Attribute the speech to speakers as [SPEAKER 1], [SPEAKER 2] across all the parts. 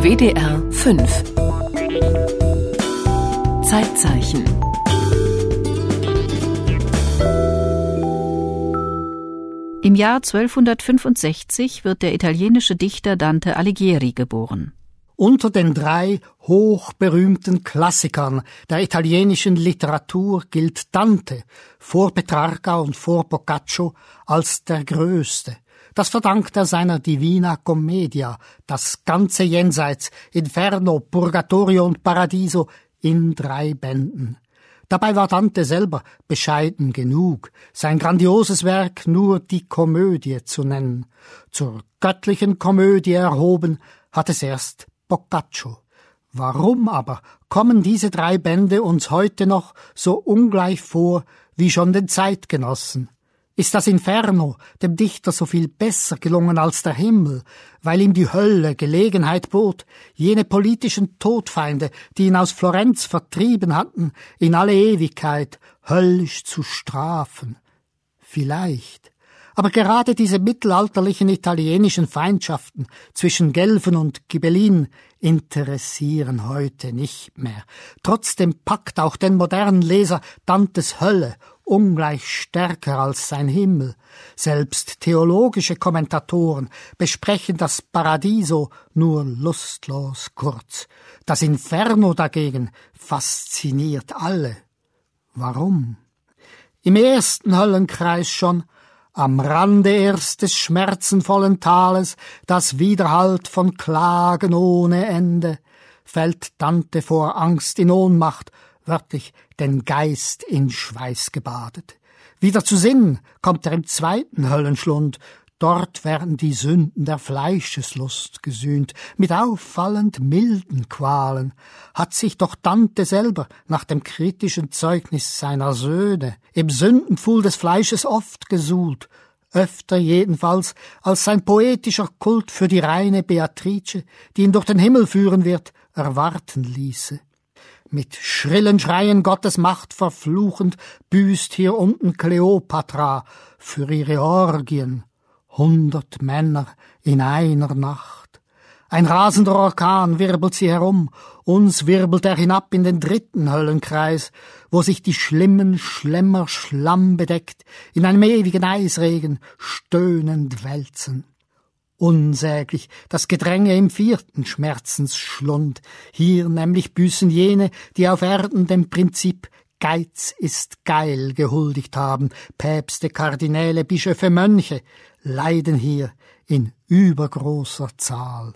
[SPEAKER 1] WDR 5 Zeitzeichen.
[SPEAKER 2] Im Jahr 1265 wird der italienische Dichter Dante Alighieri geboren.
[SPEAKER 3] Unter den 3 hochberühmten Klassikern der italienischen Literatur gilt Dante vor Petrarca und vor Boccaccio als der Größte. Das verdankt er seiner Divina Commedia, das ganze Jenseits, Inferno, Purgatorio und Paradiso in 3 Bänden. Dabei war Dante selber bescheiden genug, sein grandioses Werk nur die Komödie zu nennen. Zur göttlichen Komödie erhoben hat es erst Boccaccio. Warum aber kommen diese 3 Bände uns heute noch so ungleich vor wie schon den Zeitgenossen? Ist das Inferno dem Dichter so viel besser gelungen als der Himmel, weil ihm die Hölle Gelegenheit bot, jene politischen Todfeinde, die ihn aus Florenz vertrieben hatten, in alle Ewigkeit höllisch zu strafen? Vielleicht. Aber gerade diese mittelalterlichen italienischen Feindschaften zwischen Gelfen und Ghibellin interessieren heute nicht mehr. Trotzdem packt auch den modernen Leser Dantes Hölle ungleich stärker als sein Himmel. Selbst theologische Kommentatoren besprechen das Paradiso nur lustlos kurz. Das Inferno dagegen fasziniert alle. Warum? Im ersten Höllenkreis schon, am Rande erst des schmerzenvollen Tales, das widerhallt von Klagen ohne Ende, fällt Dante vor Angst in Ohnmacht, wörtlich den Geist in Schweiß gebadet. Wieder zu Sinn kommt er im 2. Höllenschlund. Dort werden die Sünden der Fleischeslust gesühnt, mit auffallend milden Qualen. Hat sich doch Dante selber nach dem kritischen Zeugnis seiner Söhne im Sündenpfuhl des Fleisches oft gesuhlt, öfter jedenfalls als sein poetischer Kult für die reine Beatrice, die ihn durch den Himmel führen wird, erwarten ließe. Mit schrillen Schreien Gottes Macht verfluchend büßt hier unten Kleopatra für ihre Orgien 100 Männer in einer Nacht. Ein rasender Orkan wirbelt sie herum, uns wirbelt er hinab in den 3. Höllenkreis, wo sich die schlimmen Schlemmer schlammbedeckt in einem ewigen Eisregen stöhnend wälzen. Unsäglich das Gedränge im 4. Schmerzensschlund. Hier nämlich büßen jene, die auf Erden dem Prinzip Geiz ist geil gehuldigt haben. Päpste, Kardinäle, Bischöfe, Mönche leiden hier in übergroßer Zahl.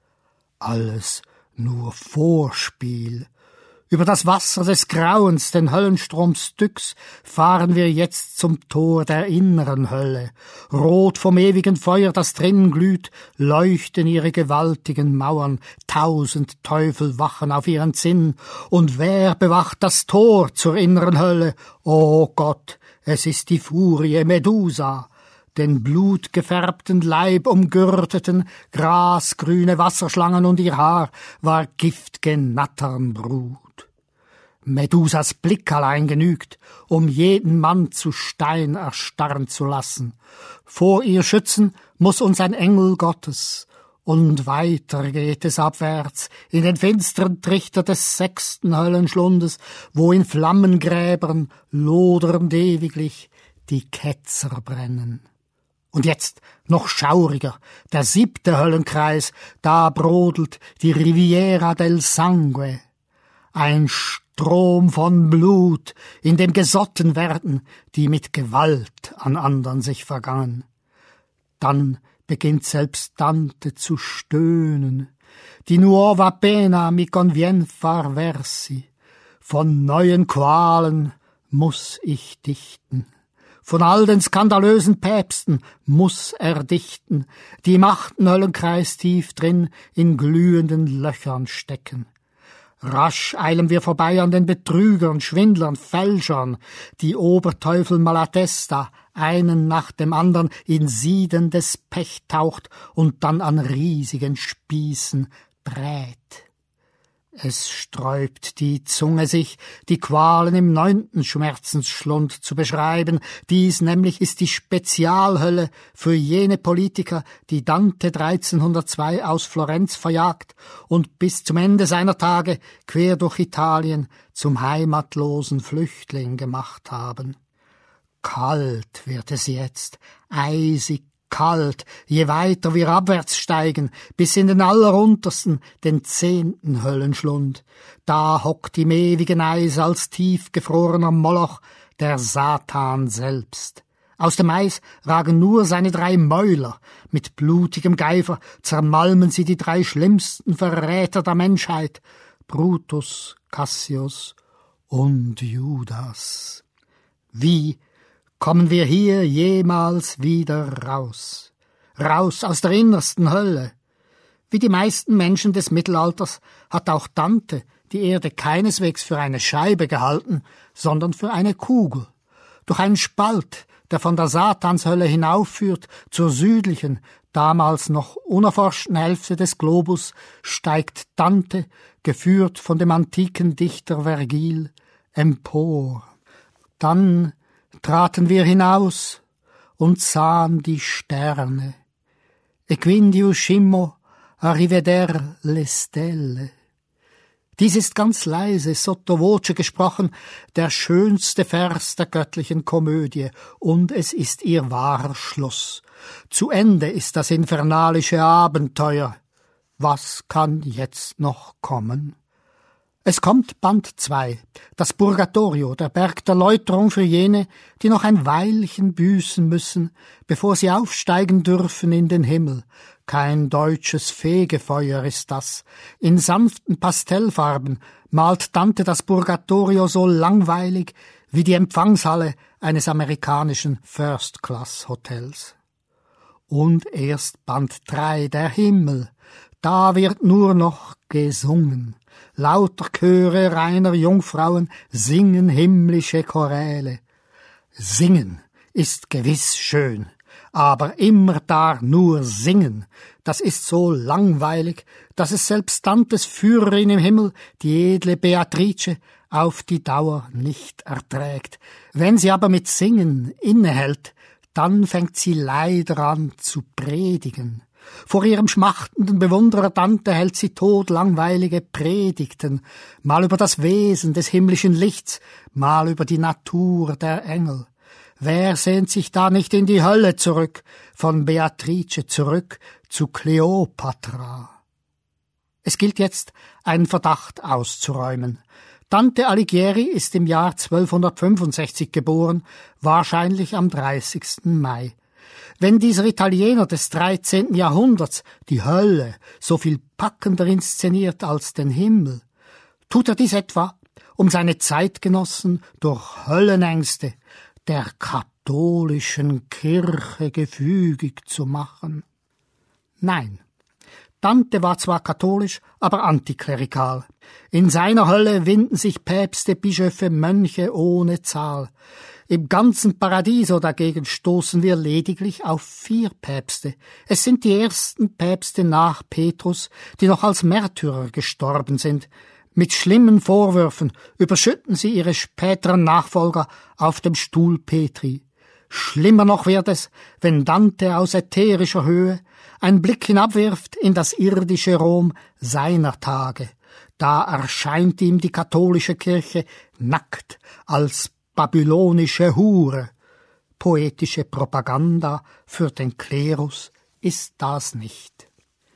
[SPEAKER 3] Alles nur Vorspiel. Über das Wasser des Grauens, den Höllenstrom Styx, fahren wir jetzt zum Tor der inneren Hölle. Rot vom ewigen Feuer, das drinnen glüht, leuchten ihre gewaltigen Mauern. 1000 Teufel wachen auf ihren Zinn. Und wer bewacht das Tor zur inneren Hölle? O Gott, es ist die Furie Medusa. Den blutgefärbten Leib umgürteten, grasgrüne Wasserschlangen und ihr Haar war gift'ge Natternbrut. Medusas Blick allein genügt, um jeden Mann zu Stein erstarren zu lassen. Vor ihr schützen muss uns ein Engel Gottes, und weiter geht es abwärts in den finsteren Trichter des 6. Höllenschlundes, wo in Flammengräbern lodernd ewiglich die Ketzer brennen. Und jetzt noch schauriger, der 7. Höllenkreis, da brodelt die Riviera del Sangue. Ein Strom von Blut, in dem gesotten werden, die mit Gewalt an andern sich vergangen. Dann beginnt selbst Dante zu stöhnen. Die nuova pena mi convien far versi. Von neuen Qualen muß ich dichten. Von all den skandalösen Päpsten muß er dichten, die im 8. Höllenkreis tief drin in glühenden Löchern stecken. Rasch eilen wir vorbei an den Betrügern, Schwindlern, Fälschern, die Oberteufel Malatesta, einen nach dem andern in siedendes Pech taucht und dann an riesigen Spießen brät. Es sträubt die Zunge sich, die Qualen im 9. Schmerzensschlund zu beschreiben. Dies nämlich ist die Spezialhölle für jene Politiker, die Dante 1302 aus Florenz verjagt und bis zum Ende seiner Tage quer durch Italien zum heimatlosen Flüchtling gemacht haben. Kalt wird es jetzt, eisig kalt, je weiter wir abwärts steigen, bis in den alleruntersten, den 10. Höllenschlund. Da hockt im ewigen Eis als tiefgefrorener Moloch der Satan selbst. Aus dem Eis ragen nur seine 3 Mäuler. Mit blutigem Geifer zermalmen sie die 3 schlimmsten Verräter der Menschheit, Brutus, Cassius und Judas. Wie kommen wir hier jemals wieder raus? Raus aus der innersten Hölle? Wie die meisten Menschen des Mittelalters hat auch Dante die Erde keineswegs für eine Scheibe gehalten, sondern für eine Kugel. Durch einen Spalt, der von der Satanshölle hinaufführt zur südlichen, damals noch unerforschten Hälfte des Globus, steigt Dante, geführt von dem antiken Dichter Vergil, empor. Dann traten wir hinaus und sahen die Sterne. E quindi uscimmo a riveder le stelle. Dies ist ganz leise, sotto voce gesprochen, der schönste Vers der göttlichen Komödie, und es ist ihr wahrer Schluss. Zu Ende ist das infernalische Abenteuer. Was kann jetzt noch kommen? Es kommt Band 2, das Purgatorio, der Berg der Läuterung für jene, die noch ein Weilchen büßen müssen, bevor sie aufsteigen dürfen in den Himmel. Kein deutsches Fegefeuer ist das. In sanften Pastellfarben malt Dante das Purgatorio so langweilig wie die Empfangshalle eines amerikanischen First-Class-Hotels. Und erst Band 3, der Himmel, da wird nur noch gesungen. Lauter Chöre reiner Jungfrauen singen himmlische Choräle. Singen ist gewiss schön, aber immer da nur singen, das ist so langweilig, dass es selbst Dantes Führerin im Himmel, die edle Beatrice, auf die Dauer nicht erträgt. Wenn sie aber mit Singen innehält, dann fängt sie leider an zu predigen. Vor ihrem schmachtenden Bewunderer Dante hält sie todlangweilige Predigten, mal über das Wesen des himmlischen Lichts, mal über die Natur der Engel. Wer sehnt sich da nicht in die Hölle zurück, von Beatrice zurück zu Kleopatra? Es gilt jetzt, einen Verdacht auszuräumen. Dante Alighieri ist im Jahr 1265 geboren, wahrscheinlich am 30. Mai. Wenn dieser Italiener des 13. Jahrhunderts die Hölle so viel packender inszeniert als den Himmel, tut er dies etwa, um seine Zeitgenossen durch Höllenängste der katholischen Kirche gefügig zu machen? Nein. Dante war zwar katholisch, aber antiklerikal. In seiner Hölle winden sich Päpste, Bischöfe, Mönche ohne Zahl. Im ganzen Paradiso dagegen stoßen wir lediglich auf 4 Päpste. Es sind die ersten Päpste nach Petrus, die noch als Märtyrer gestorben sind. Mit schlimmen Vorwürfen überschütten sie ihre späteren Nachfolger auf dem Stuhl Petri. Schlimmer noch wird es, wenn Dante aus ätherischer Höhe einen Blick hinabwirft in das irdische Rom seiner Tage. Da erscheint ihm die katholische Kirche nackt als babylonische Hure. Poetische Propaganda für den Klerus ist das nicht.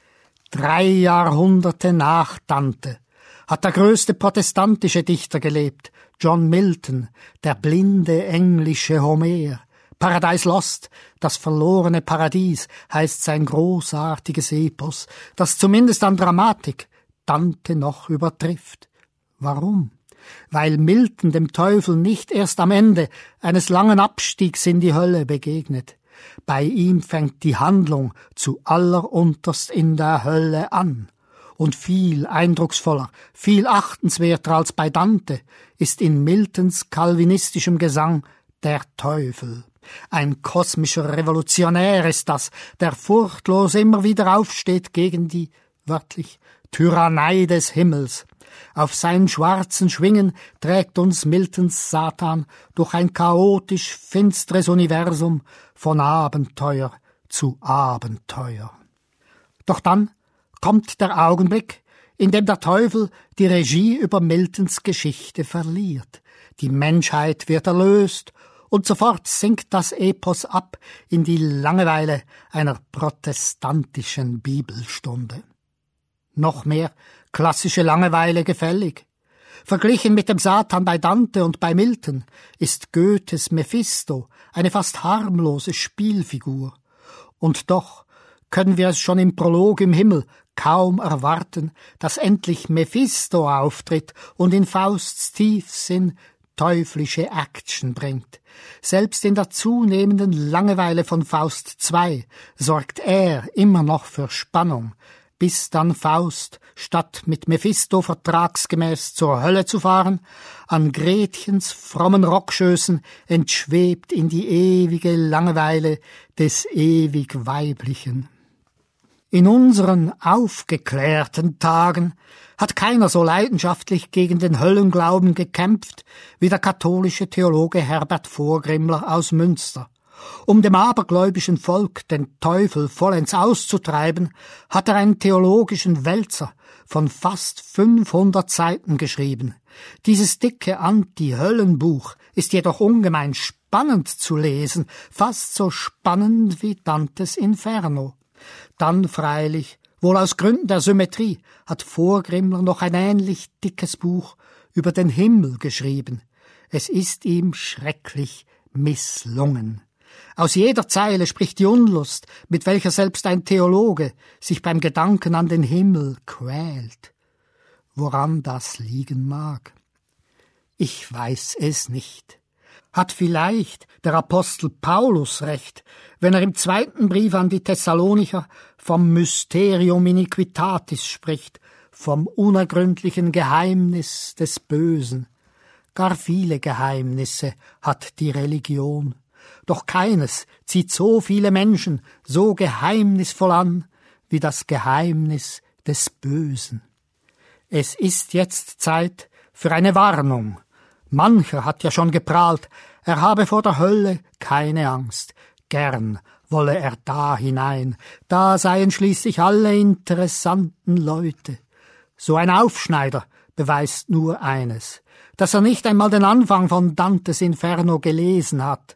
[SPEAKER 3] 3 Jahrhunderte nach Dante hat der größte protestantische Dichter gelebt, John Milton, der blinde englische Homer. Paradise Lost, das verlorene Paradies, heißt sein großartiges Epos, das zumindest an Dramatik Dante noch übertrifft. Warum? Weil Milton dem Teufel nicht erst am Ende eines langen Abstiegs in die Hölle begegnet. Bei ihm fängt die Handlung zu allerunterst in der Hölle an. Und viel eindrucksvoller, viel achtenswerter als bei Dante ist in Miltons calvinistischem Gesang der Teufel. Ein kosmischer Revolutionär ist das, der furchtlos immer wieder aufsteht gegen die, wörtlich, Tyrannei des Himmels. Auf seinen schwarzen Schwingen trägt uns Miltons Satan durch ein chaotisch finstres Universum von Abenteuer zu Abenteuer. Doch dann kommt der Augenblick, in dem der Teufel die Regie über Miltons Geschichte verliert. Die Menschheit wird erlöst und sofort sinkt das Epos ab in die Langeweile einer protestantischen Bibelstunde. Noch mehr klassische Langeweile gefällig. Verglichen mit dem Satan bei Dante und bei Milton ist Goethes Mephisto eine fast harmlose Spielfigur. Und doch können wir es schon im Prolog im Himmel kaum erwarten, dass endlich Mephisto auftritt und in Fausts Tiefsinn teuflische Action bringt. Selbst in der zunehmenden Langeweile von Faust II sorgt er immer noch für Spannung, bis dann Faust, statt mit Mephisto vertragsgemäß zur Hölle zu fahren, an Gretchens frommen Rockschößen entschwebt in die ewige Langeweile des ewig Weiblichen. In unseren aufgeklärten Tagen hat keiner so leidenschaftlich gegen den Höllenglauben gekämpft wie der katholische Theologe Herbert Vorgrimmler aus Münster. Um dem abergläubischen Volk den Teufel vollends auszutreiben, hat er einen theologischen Wälzer von fast 500 Seiten geschrieben. Dieses dicke Anti-Höllenbuch ist jedoch ungemein spannend zu lesen, fast so spannend wie Dantes Inferno. Dann freilich, wohl aus Gründen der Symmetrie, hat Vorgrimmler noch ein ähnlich dickes Buch über den Himmel geschrieben. Es ist ihm schrecklich misslungen. Aus jeder Zeile spricht die Unlust, mit welcher selbst ein Theologe sich beim Gedanken an den Himmel quält. Woran das liegen mag? Ich weiß es nicht. Hat vielleicht der Apostel Paulus recht, wenn er im 2. Brief an die Thessalonicher vom Mysterium iniquitatis spricht, vom unergründlichen Geheimnis des Bösen? Gar viele Geheimnisse hat die Religion, doch keines zieht so viele Menschen so geheimnisvoll an wie das Geheimnis des Bösen. Es ist jetzt Zeit für eine Warnung. Mancher hat ja schon geprahlt, er habe vor der Hölle keine Angst. Gern wolle er da hinein, da seien schließlich alle interessanten Leute. So ein Aufschneider beweist nur eines, dass er nicht einmal den Anfang von Dantes Inferno gelesen hat.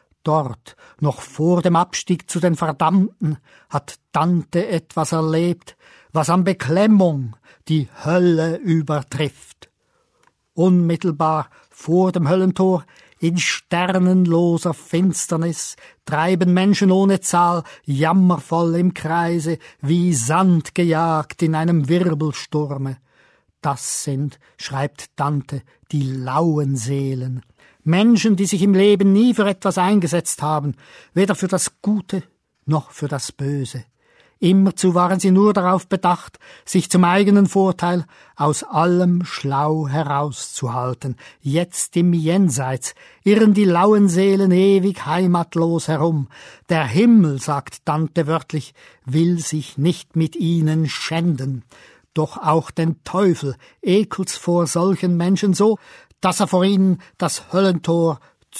[SPEAKER 3] Dort, noch vor dem Abstieg zu den Verdammten, hat Dante etwas erlebt, was an Beklemmung die Hölle übertrifft. Unmittelbar vor dem Höllentor, in sternenloser Finsternis, treiben Menschen ohne Zahl jammervoll im Kreise, wie Sand gejagt in einem Wirbelsturme. Das sind, schreibt Dante, die lauen Seelen. Menschen, die sich im Leben nie für etwas eingesetzt haben, weder für das Gute noch für das Böse. Immerzu waren sie nur darauf bedacht, sich zum eigenen Vorteil aus allem schlau herauszuhalten. Jetzt im Jenseits irren die lauen Seelen ewig heimatlos herum. Der Himmel, sagt Dante wörtlich, will sich nicht mit ihnen schänden. Doch auch den Teufel ekelt's vor solchen Menschen so, dass er vor ihnen das Höllentor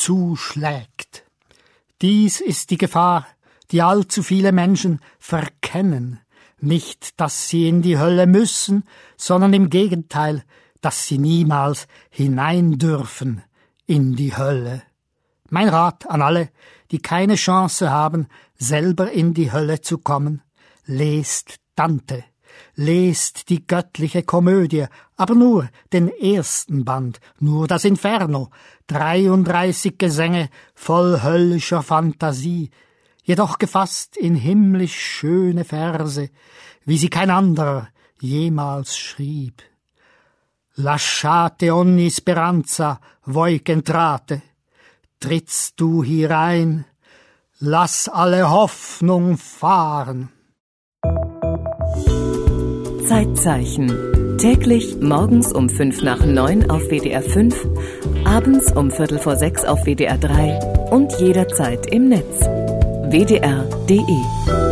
[SPEAKER 3] zuschlägt. Dies ist die Gefahr, die allzu viele Menschen verkennen. Nicht, dass sie in die Hölle müssen, sondern im Gegenteil, dass sie niemals hinein dürfen in die Hölle. Mein Rat an alle, die keine Chance haben, selber in die Hölle zu kommen: lest Dante. Lest die göttliche Komödie, aber nur den ersten Band, nur das Inferno, 33 Gesänge voll höllischer Fantasie, jedoch gefasst in himmlisch schöne Verse, wie sie kein anderer jemals schrieb. Lasciate ogni speranza, voi che entrate, trittst du hier ein, lass alle Hoffnung fahren.
[SPEAKER 1] Zeitzeichen. Täglich morgens um 5:05 auf WDR 5, abends um 5:45 auf WDR 3 und jederzeit im Netz. WDR.de